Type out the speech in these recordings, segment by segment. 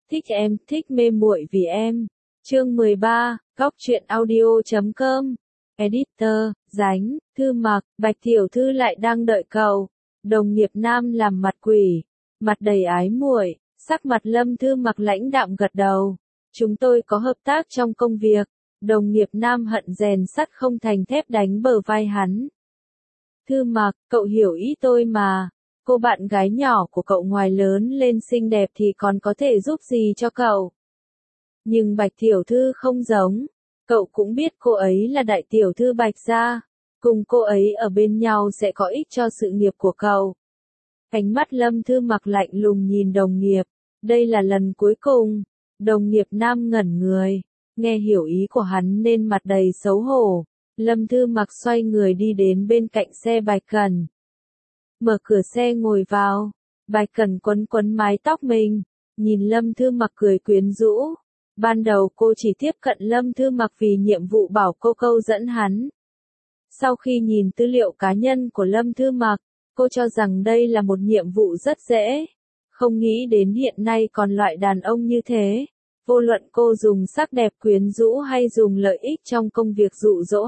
Thích em, thích mê muội vì em. Chương 13, Góc truyện audio.com. Editor, Dánh, Thư Mặc, Bạch tiểu thư lại đang đợi cậu. Đồng nghiệp nam làm mặt quỷ, mặt đầy ái muội, sắc mặt Lâm Thư Mặc lãnh đạm gật đầu. Chúng tôi có hợp tác trong công việc. Đồng nghiệp nam hận rèn sắt không thành thép đánh bờ vai hắn. Thư Mặc, cậu hiểu ý tôi mà. Cô bạn gái nhỏ của cậu ngoài lớn lên xinh đẹp thì còn có thể giúp gì cho cậu. Nhưng Bạch tiểu thư không giống. Cậu cũng biết cô ấy là đại tiểu thư Bạch gia. Cùng cô ấy ở bên nhau sẽ có ích cho sự nghiệp của cậu. Ánh mắt Lâm Thư Mặc lạnh lùng nhìn đồng nghiệp. Đây là lần cuối cùng. Đồng nghiệp nam ngẩn người. Nghe hiểu ý của hắn nên mặt đầy xấu hổ. Lâm Thư Mặc xoay người đi đến bên cạnh xe Bạch Cẩn. Mở cửa xe ngồi vào. Bạch Cẩn quấn quấn mái tóc mình. Nhìn Lâm Thư Mặc cười quyến rũ. Ban đầu cô chỉ tiếp cận Lâm Thư Mặc vì nhiệm vụ bảo cô câu dẫn hắn. Sau khi nhìn tư liệu cá nhân của Lâm Thư Mặc, cô cho rằng đây là một nhiệm vụ rất dễ. Không nghĩ đến hiện nay còn loại đàn ông như thế. Vô luận cô dùng sắc đẹp quyến rũ hay dùng lợi ích trong công việc dụ dỗ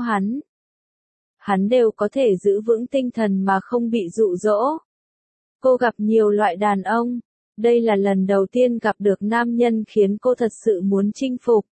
hắn đều có thể giữ vững tinh thần mà không bị dụ dỗ. Cô gặp nhiều loại đàn ông. Đây là lần đầu tiên gặp được nam nhân khiến cô thật sự muốn chinh phục.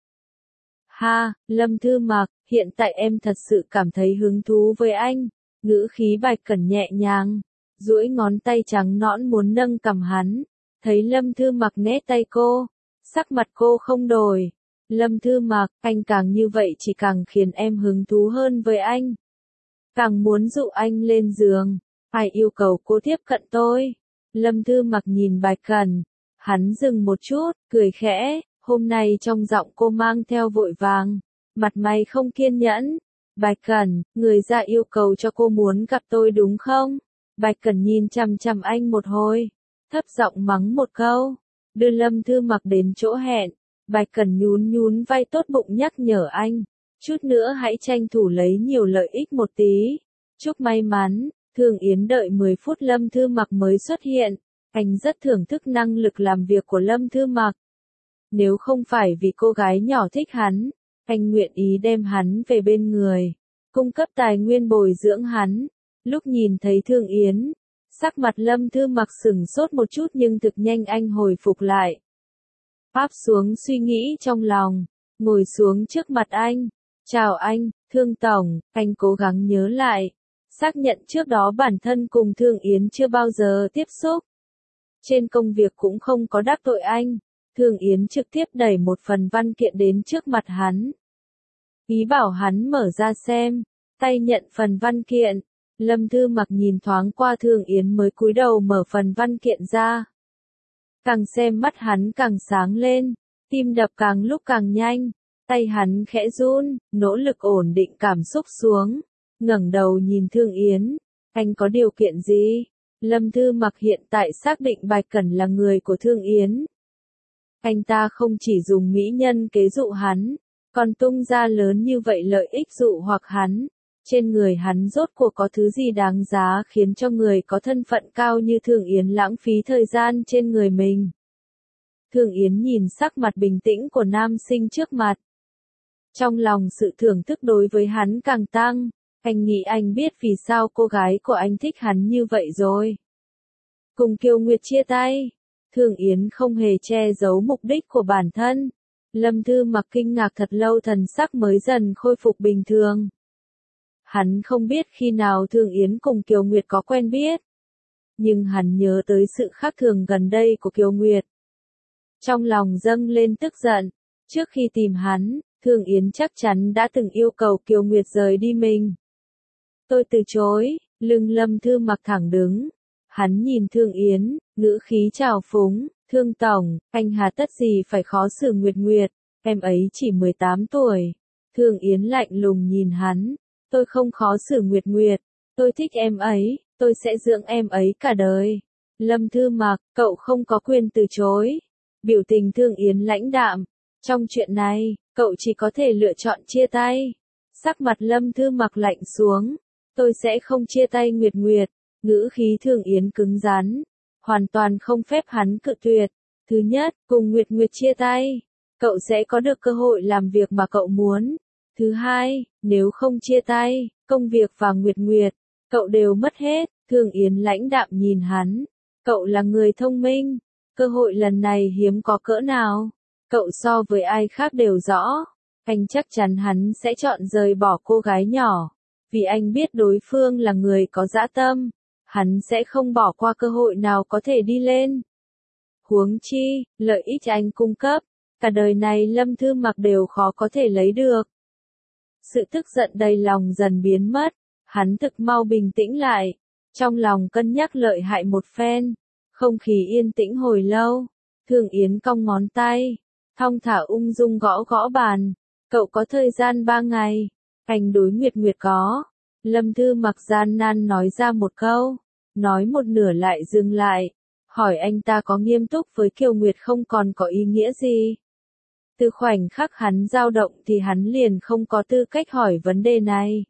Ha, Lâm Thư Mặc, hiện tại em thật sự cảm thấy hứng thú với anh. Ngữ khí Bạch Cẩn nhẹ nhàng, duỗi ngón tay trắng nõn muốn nâng cằm hắn. Thấy Lâm Thư Mặc né tay cô, sắc mặt cô không đổi. Lâm Thư Mặc, anh càng như vậy chỉ càng khiến em hứng thú hơn với anh. Càng muốn dụ anh lên giường, phải yêu cầu cô tiếp cận tôi. Lâm Thư Mặc nhìn Bạch Cẩn, hắn dừng một chút, cười khẽ, hôm nay trong giọng cô mang theo vội vàng, mặt mày không kiên nhẫn. Bạch Cẩn, người ra yêu cầu cho cô muốn gặp tôi đúng không? Bạch Cẩn nhìn chằm chằm anh một hồi, thấp giọng mắng một câu, đưa Lâm Thư Mặc đến chỗ hẹn. Bạch Cẩn nhún nhún vai tốt bụng nhắc nhở anh, chút nữa hãy tranh thủ lấy nhiều lợi ích một tí. Chúc may mắn. Thường Yến đợi 10 phút Lâm Thư Mặc mới xuất hiện. Anh rất thưởng thức năng lực làm việc của Lâm Thư Mặc. Nếu không phải vì cô gái nhỏ thích hắn, anh nguyện ý đem hắn về bên người, cung cấp tài nguyên bồi dưỡng hắn. Lúc nhìn thấy Thường Yến, sắc mặt Lâm Thư Mặc sửng sốt một chút nhưng thực nhanh anh hồi phục lại. Áp xuống suy nghĩ trong lòng, ngồi xuống trước mặt anh. Chào anh, Thương Tổng, anh cố gắng nhớ lại. Xác nhận trước đó bản thân cùng Thường Yến chưa bao giờ tiếp xúc. Trên công việc cũng không có đắc tội anh. Thường Yến trực tiếp đẩy một phần văn kiện đến trước mặt hắn. Ý bảo hắn mở ra xem. Tay nhận phần văn kiện. Lâm Thư Mặc nhìn thoáng qua Thường Yến mới cúi đầu mở phần văn kiện ra. Càng xem mắt hắn càng sáng lên. Tim đập càng lúc càng nhanh. Tay hắn khẽ run, nỗ lực ổn định cảm xúc xuống. Ngẩng đầu nhìn Thường Yến, anh có điều kiện gì? Lâm Thư Mặc hiện tại xác định Bạch Cẩn là người của Thường Yến. Anh ta không chỉ dùng mỹ nhân kế dụ hắn, còn tung ra lớn như vậy lợi ích dụ hoặc hắn. Trên người hắn rốt cuộc có thứ gì đáng giá khiến cho người có thân phận cao như Thường Yến lãng phí thời gian trên người mình. Thường Yến nhìn sắc mặt bình tĩnh của nam sinh trước mặt. Trong lòng sự thưởng thức đối với hắn càng tăng. Anh nghĩ anh biết vì sao cô gái của anh thích hắn như vậy rồi. Cùng Kiều Nguyệt chia tay, Thường Yến không hề che giấu mục đích của bản thân. Lâm Thư Mặc kinh ngạc thật lâu thần sắc mới dần khôi phục bình thường. Hắn không biết khi nào Thường Yến cùng Kiều Nguyệt có quen biết. Nhưng hắn nhớ tới sự khác thường gần đây của Kiều Nguyệt. Trong lòng dâng lên tức giận. Trước khi tìm hắn, Thường Yến chắc chắn đã từng yêu cầu Kiều Nguyệt rời đi mình. Tôi từ chối, lưng Lâm Thư Mặc thẳng đứng. Hắn nhìn Thường Yến, ngữ khí trào phúng, Thương Tổng, anh hà tất gì phải khó xử Nguyệt Nguyệt, em ấy chỉ 18 tuổi. Thường Yến lạnh lùng nhìn hắn, tôi không khó xử Nguyệt Nguyệt, tôi thích em ấy, tôi sẽ dưỡng em ấy cả đời. Lâm Thư Mặc, cậu không có quyền từ chối. Biểu tình Thường Yến lãnh đạm, trong chuyện này, cậu chỉ có thể lựa chọn chia tay. Sắc mặt Lâm Thư Mặc lạnh xuống. Tôi sẽ không chia tay Nguyệt Nguyệt. Ngữ khí Thường Yến cứng rắn. Hoàn toàn không phép hắn cự tuyệt. Thứ nhất, cùng Nguyệt Nguyệt chia tay, cậu sẽ có được cơ hội làm việc mà cậu muốn. Thứ hai, nếu không chia tay, công việc và Nguyệt Nguyệt, cậu đều mất hết. Thương Yến lãnh đạm nhìn hắn. Cậu là người thông minh, cơ hội lần này hiếm có cỡ nào. Cậu so với ai khác đều rõ. Anh chắc chắn hắn sẽ chọn rời bỏ cô gái nhỏ. Vì anh biết đối phương là người có dã tâm. Hắn sẽ không bỏ qua cơ hội nào có thể đi lên. Huống chi, lợi ích anh cung cấp, cả đời này Lâm Thư Mặc đều khó có thể lấy được. Sự tức giận đầy lòng dần biến mất, hắn thực mau bình tĩnh lại, trong lòng cân nhắc lợi hại một phen, không khí yên tĩnh hồi lâu, Thương Yến cong ngón tay, thong thả ung dung gõ gõ bàn, cậu có thời gian 3 ngày, anh đối Nguyệt Nguyệt có. Lâm Thư Mặc gian nan nói ra một câu, nói một nửa lại dừng lại, hỏi anh ta có nghiêm túc với Kiều Nguyệt không còn có ý nghĩa gì. Từ khoảnh khắc hắn dao động thì hắn liền không có tư cách hỏi vấn đề này.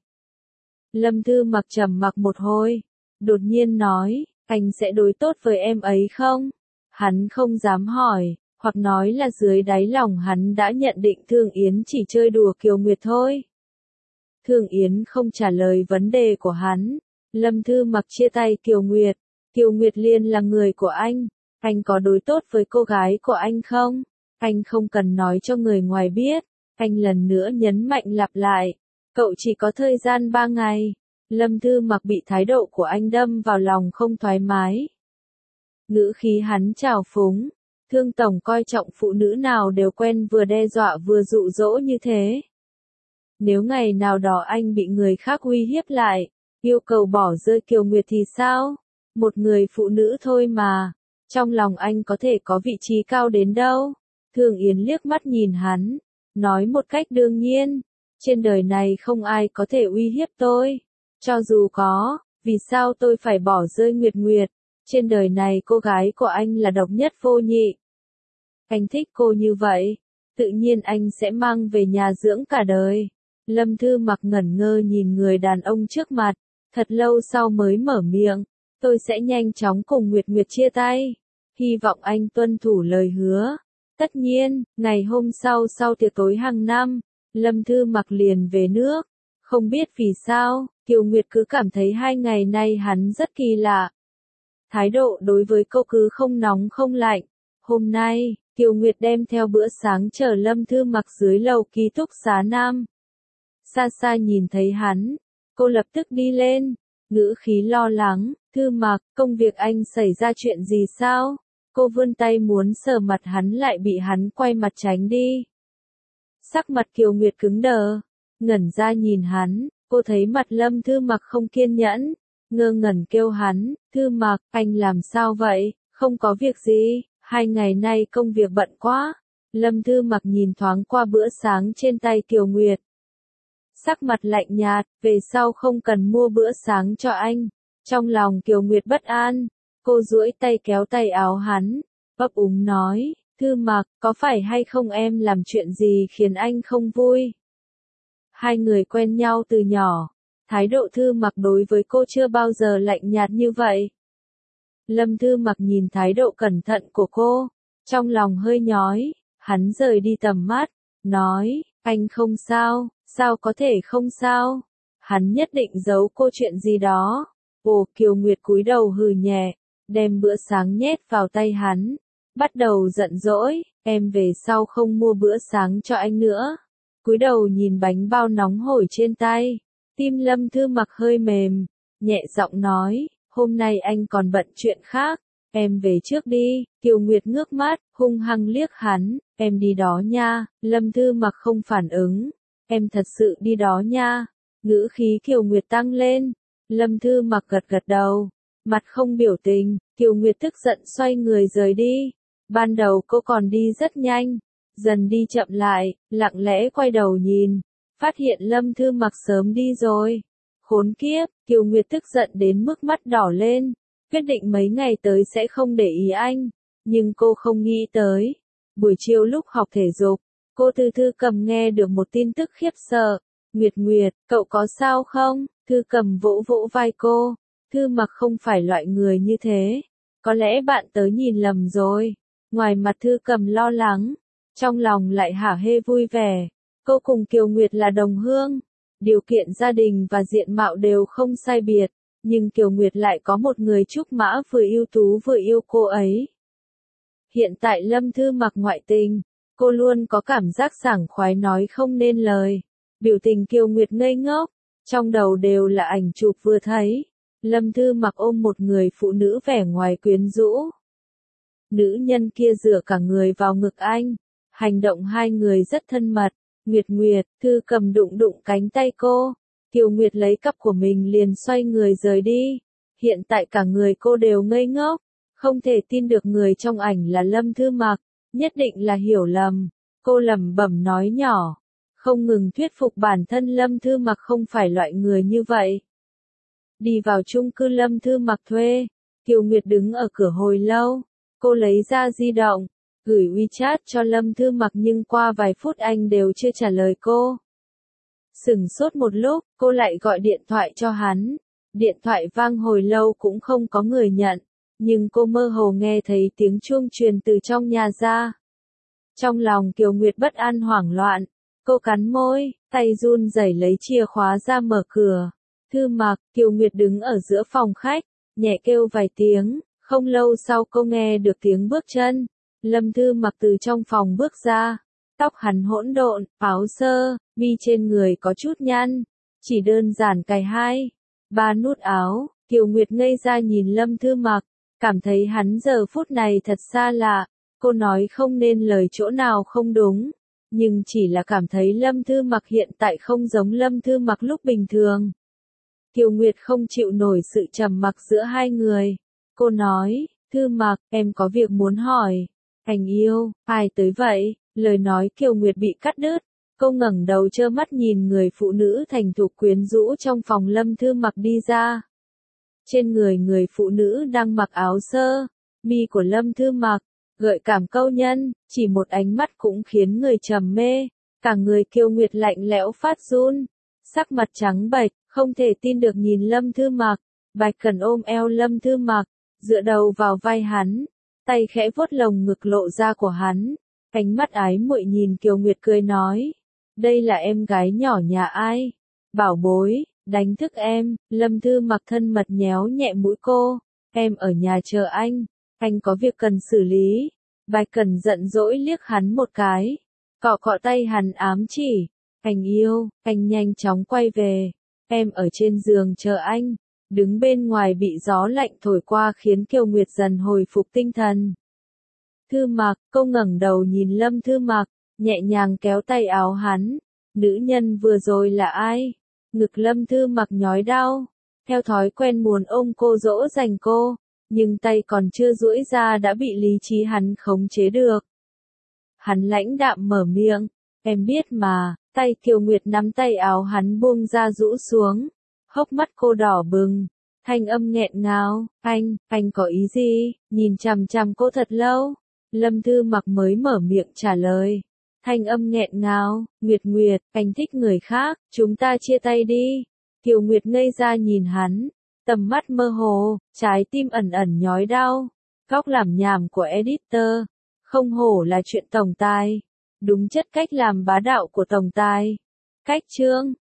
Lâm Thư Mặc trầm mặc một hồi, đột nhiên nói, anh sẽ đối tốt với em ấy không? Hắn không dám hỏi, hoặc nói là dưới đáy lòng hắn đã nhận định Thương Yến chỉ chơi đùa Kiều Nguyệt thôi. Thương Yến không trả lời vấn đề của hắn. Lâm Thư Mặc chia tay Kiều Nguyệt. Kiều Nguyệt Liên là người của anh có đối tốt với cô gái của anh không? Anh không cần nói cho người ngoài biết. Anh lần nữa nhấn mạnh lặp lại. Cậu chỉ có thời gian 3 ngày. Lâm Thư Mặc bị thái độ của anh đâm vào lòng không thoải mái. Ngữ khí hắn trào phúng. Thương Tổng coi trọng phụ nữ nào đều quen vừa đe dọa vừa dụ dỗ như thế. Nếu ngày nào đó anh bị người khác uy hiếp lại, yêu cầu bỏ rơi Kiều Nguyệt thì sao? Một người phụ nữ thôi mà. Trong lòng anh có thể có vị trí cao đến đâu? Thương Yến liếc mắt nhìn hắn, nói một cách đương nhiên. Trên đời này không ai có thể uy hiếp tôi. Cho dù có, vì sao tôi phải bỏ rơi Nguyệt Nguyệt? Trên đời này cô gái của anh là độc nhất vô nhị. Anh thích cô như vậy, tự nhiên anh sẽ mang về nhà dưỡng cả đời. Lâm Thư Mặc ngẩn ngơ nhìn người đàn ông trước mặt, thật lâu sau mới mở miệng, tôi sẽ nhanh chóng cùng Nguyệt Nguyệt chia tay. Hy vọng anh tuân thủ lời hứa. Tất nhiên, ngày hôm sau tiệc tối hàng năm, Lâm Thư Mặc liền về nước. Không biết vì sao, Kiều Nguyệt cứ cảm thấy 2 ngày nay hắn rất kỳ lạ. Thái độ đối với cô cứ không nóng không lạnh. Hôm nay, Kiều Nguyệt đem theo bữa sáng chở Lâm Thư Mặc dưới lầu ký túc xá nam. Xa xa nhìn thấy hắn, cô lập tức đi lên, ngữ khí lo lắng, Thư Mặc, công việc anh xảy ra chuyện gì sao? Cô vươn tay muốn sờ mặt hắn lại bị hắn quay mặt tránh đi. Sắc mặt Kiều Nguyệt cứng đờ, ngẩn ra nhìn hắn, cô thấy mặt Lâm Thư Mặc không kiên nhẫn, ngơ ngẩn kêu hắn, Thư Mặc, anh làm sao vậy? Không có việc gì, 2 ngày nay công việc bận quá. Lâm Thư Mặc nhìn thoáng qua bữa sáng trên tay Kiều Nguyệt. Sắc mặt lạnh nhạt, về sau không cần mua bữa sáng cho anh. Trong lòng Kiều Nguyệt bất an, cô duỗi tay kéo tay áo hắn, ấp úng nói, Thư Mặc, có phải hay không em làm chuyện gì khiến anh không vui? Hai người quen nhau từ nhỏ, thái độ Thư Mặc đối với cô chưa bao giờ lạnh nhạt như vậy. Lâm Thư Mặc nhìn thái độ cẩn thận của cô, trong lòng hơi nhói, hắn rời đi tầm mắt, nói, anh không sao, sao có thể không sao? Hắn nhất định giấu cô chuyện gì đó. Ồ, Kiều Nguyệt cúi đầu hừ nhẹ, đem bữa sáng nhét vào tay hắn, bắt đầu giận dỗi, em về sau không mua bữa sáng cho anh nữa. Cúi đầu nhìn bánh bao nóng hổi trên tay, tim Lâm Thư Mặc hơi mềm, nhẹ giọng nói, hôm nay anh còn bận chuyện khác, em về trước đi. Kiều Nguyệt ngước mắt, hung hăng liếc hắn, em đi đó nha. Lâm Thư Mặc không phản ứng, em thật sự đi đó nha. Ngữ khí Kiều Nguyệt tăng lên, Lâm Thư Mặc gật gật đầu, mặt không biểu tình. Kiều Nguyệt tức giận xoay người rời đi. Ban đầu cô còn đi rất nhanh, dần đi chậm lại, lặng lẽ quay đầu nhìn, phát hiện Lâm Thư Mặc sớm đi rồi. Khốn kiếp, Kiều Nguyệt tức giận đến mức mắt đỏ lên, quyết định mấy ngày tới sẽ không để ý anh, nhưng cô không nghĩ tới. Buổi chiều lúc học thể dục, cô từ Thư Cầm nghe được một tin tức khiếp sợ. Nguyệt Nguyệt, cậu có sao không? Thư Cầm vỗ vỗ vai cô, Thư Mặc không phải loại người như thế, có lẽ bạn tới nhìn lầm rồi. Ngoài mặt Thư Cầm lo lắng, trong lòng lại hả hê vui vẻ. Cô cùng Kiều Nguyệt là đồng hương, điều kiện gia đình và diện mạo đều không sai biệt, nhưng Kiều Nguyệt lại có một người trúc mã vừa ưu tú vừa yêu cô ấy. Hiện tại Lâm Thư Mặc ngoại tình, cô luôn có cảm giác sảng khoái nói không nên lời. Biểu tình Kiều Nguyệt ngây ngốc, trong đầu đều là ảnh chụp vừa thấy. Lâm Thư Mặc ôm một người phụ nữ vẻ ngoài quyến rũ. Nữ nhân kia dựa cả người vào ngực anh, hành động hai người rất thân mật. Nguyệt Nguyệt, Thư Cầm đụng đụng cánh tay cô. Kiều Nguyệt lấy cặp của mình liền xoay người rời đi. Hiện tại cả người cô đều ngây ngốc, không thể tin được người trong ảnh là Lâm Thư Mặc, nhất định là hiểu lầm. Cô lẩm bẩm nói nhỏ, không ngừng thuyết phục bản thân Lâm Thư Mặc không phải loại người như vậy. Đi vào chung cư Lâm Thư Mặc thuê, Kiều Nguyệt đứng ở cửa hồi lâu, cô lấy ra di động, gửi WeChat cho Lâm Thư Mặc nhưng qua vài phút anh đều chưa trả lời cô. Sửng sốt một lúc, cô lại gọi điện thoại cho hắn. Điện thoại vang hồi lâu cũng không có người nhận, nhưng cô mơ hồ nghe thấy tiếng chuông truyền từ trong nhà ra. Trong lòng Kiều Nguyệt bất an hoảng loạn, cô cắn môi, tay run rẩy lấy chìa khóa ra mở cửa. Thư Mặc, Kiều Nguyệt đứng ở giữa phòng khách, nhẹ kêu vài tiếng, không lâu sau cô nghe được tiếng bước chân. Lâm Thư Mặc từ trong phòng bước ra, tóc hắn hỗn độn, áo sơ, mi trên người có chút nhăn, chỉ đơn giản cài 2, 3 nút áo. Kiều Nguyệt ngây ra nhìn Lâm Thư Mặc, cảm thấy hắn giờ phút này thật xa lạ. Cô nói không nên lời chỗ nào không đúng, nhưng chỉ là cảm thấy Lâm Thư Mặc hiện tại không giống Lâm Thư Mặc lúc bình thường. Kiều Nguyệt không chịu nổi sự trầm mặc giữa hai người. Cô nói, Thư Mặc, em có việc muốn hỏi. Anh yêu, ai tới vậy? Lời nói Kiều Nguyệt bị cắt đứt. Cô ngẩng đầu trơ mắt nhìn người phụ nữ thành thục quyến rũ trong phòng Lâm Thư Mặc đi ra. Trên người phụ nữ đang mặc áo sơ, mi của Lâm Thư Mặc, gợi cảm câu nhân, chỉ một ánh mắt cũng khiến người trầm mê. Cả người Kiều Nguyệt lạnh lẽo phát run, sắc mặt trắng bệch, không thể tin được nhìn Lâm Thư Mặc. Bạch Cẩn ôm eo Lâm Thư Mặc, dựa đầu vào vai hắn, tay khẽ vuốt lồng ngực lộ ra của hắn. Ánh mắt ái muội nhìn Kiều Nguyệt cười nói, đây là em gái nhỏ nhà ai? Bảo bối, đánh thức em. Lâm Thư Mặc thân mật nhéo nhẹ mũi cô, em ở nhà chờ anh có việc cần xử lý. Bạch Cẩn giận dỗi liếc hắn một cái, cọ cọ tay hắn ám chỉ, anh yêu, anh nhanh chóng quay về, em ở trên giường chờ anh. Đứng bên ngoài bị gió lạnh thổi qua khiến Kiều Nguyệt dần hồi phục tinh thần. Thư Mặc, cô ngẩng đầu nhìn Lâm Thư Mặc, nhẹ nhàng kéo tay áo hắn. Nữ nhân vừa rồi là ai? Ngực Lâm Thư Mặc nhói đau, theo thói quen muốn ôm cô dỗ dành cô, nhưng tay còn chưa duỗi ra đã bị lý trí hắn khống chế được. Hắn lãnh đạm mở miệng, em biết mà. Tay Kiều Nguyệt nắm tay áo hắn buông ra rũ xuống, hốc mắt cô đỏ bừng, thanh âm nghẹn ngào, anh có ý gì? Nhìn chằm chằm cô thật lâu, Lâm Thư Mặc mới mở miệng trả lời. Thanh âm nghẹn ngào, Nguyệt, anh thích người khác, chúng ta chia tay đi. Kiều Nguyệt ngây ra nhìn hắn, tầm mắt mơ hồ, trái tim ẩn ẩn nhói đau. Góc làm nhảm của editor, không hổ là chuyện tổng tài, đúng chất cách làm bá đạo của tổng tài. Cách chương